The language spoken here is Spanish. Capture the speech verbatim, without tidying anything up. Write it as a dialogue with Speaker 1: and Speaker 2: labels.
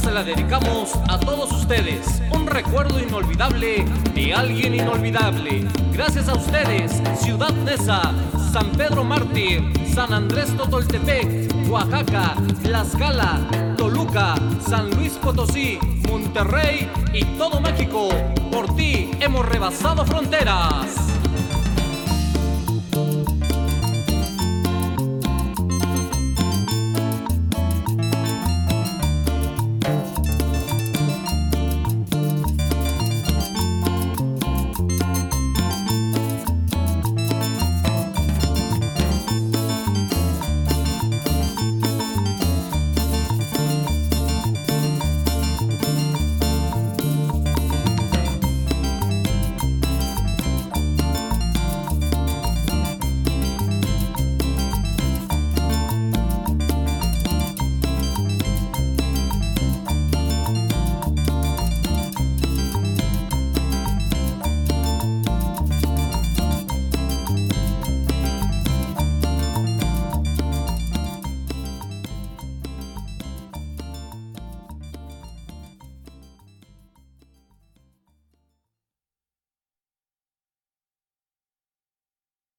Speaker 1: se la dedicamos a todos ustedes. Un recuerdo inolvidable de alguien inolvidable. Gracias a ustedes, Ciudad Neza, San Pedro Mártir, San Andrés Totoltepec, Oaxaca, Tlaxcala, Toluca, San Luis Potosí, Monterrey y todo México. Por ti hemos rebasado fronteras.